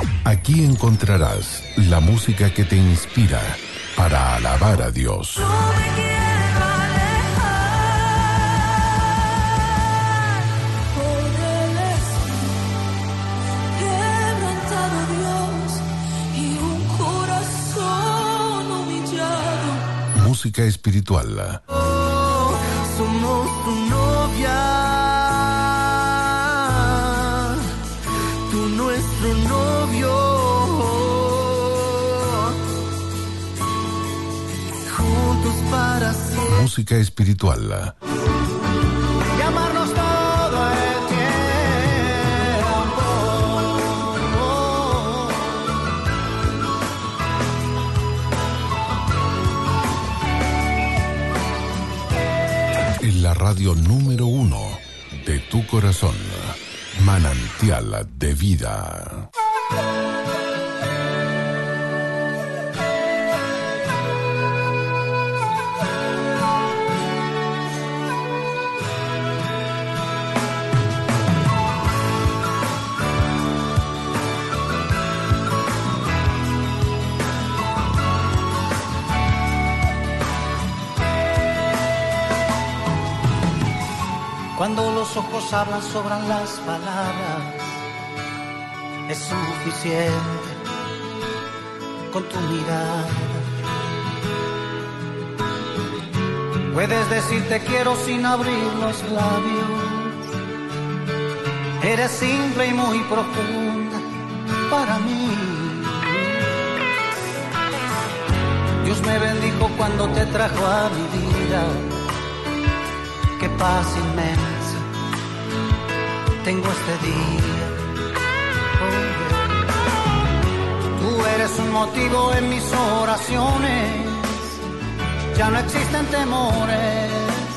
Aquí encontrarás la música que te inspira para alabar a Dios. No me quiero alejar, por Él estoy quebrantado, Dios, y un corazón humillado. Música espiritual. Somos tu novia, tú nuestro novio, juntos para siempre. Música espiritual. Y amarnos todo el En la radio número 1 de tu corazón, manantial de vida. Cuando los ojos hablan, sobran las palabras. Es suficiente con tu mirada. Puedes decir te quiero sin abrir los labios. Eres simple y muy profunda para mí. Dios me bendijo cuando te trajo a mi vida. Qué paz inmensa tengo este día. Tú eres un motivo en mis oraciones. Ya no existen temores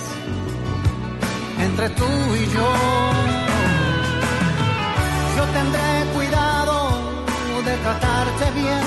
entre tú y yo. Yo tendré cuidado de tratarte bien.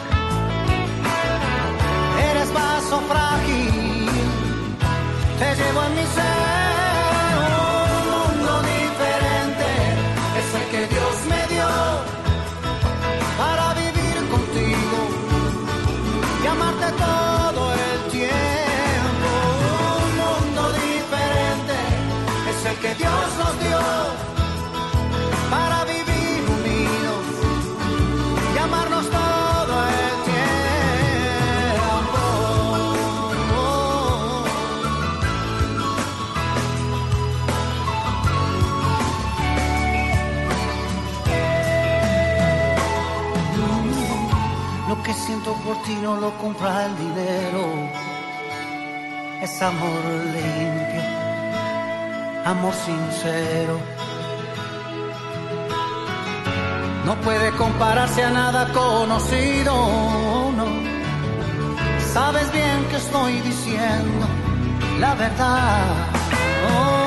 Eres vaso frágil, te llevo en mi ser. Un mundo diferente es el que Dios me dio para vivir contigo y amarte todo el tiempo. Un mundo diferente es el que Dios nos dio para vivir unidos y amarnos todo el Lo que siento por ti no lo compra el dinero. Es amor limpio, amor sincero. No puede compararse a nada conocido, no. Sabes bien que estoy diciendo la verdad. Oh.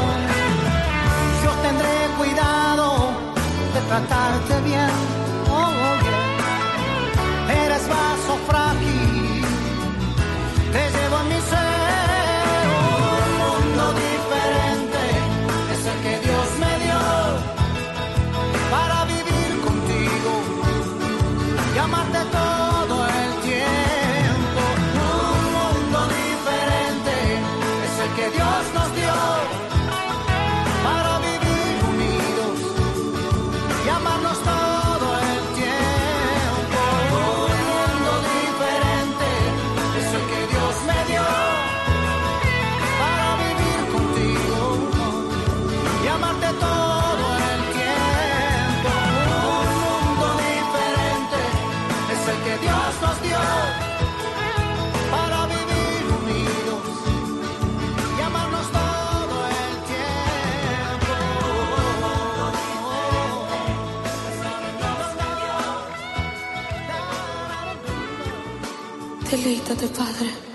Yo tendré cuidado de tratarte bien. Oh, yeah. Eres vaso frágil, te llevo en mi ser. Un mundo diferente es el que Dios me dio para vivir contigo y amarte todo el tiempo. Un mundo diferente es el que Dios nos dio para vivir unidos y amarnos todo el tiempo. Un mundo diferente es el que Dios me dio para vivir contigo y amarte todo el tiempo. Un mundo diferente es el que Dios nos dio para vivir unidos y amarnos todo el tiempo. Deleítate, Padre.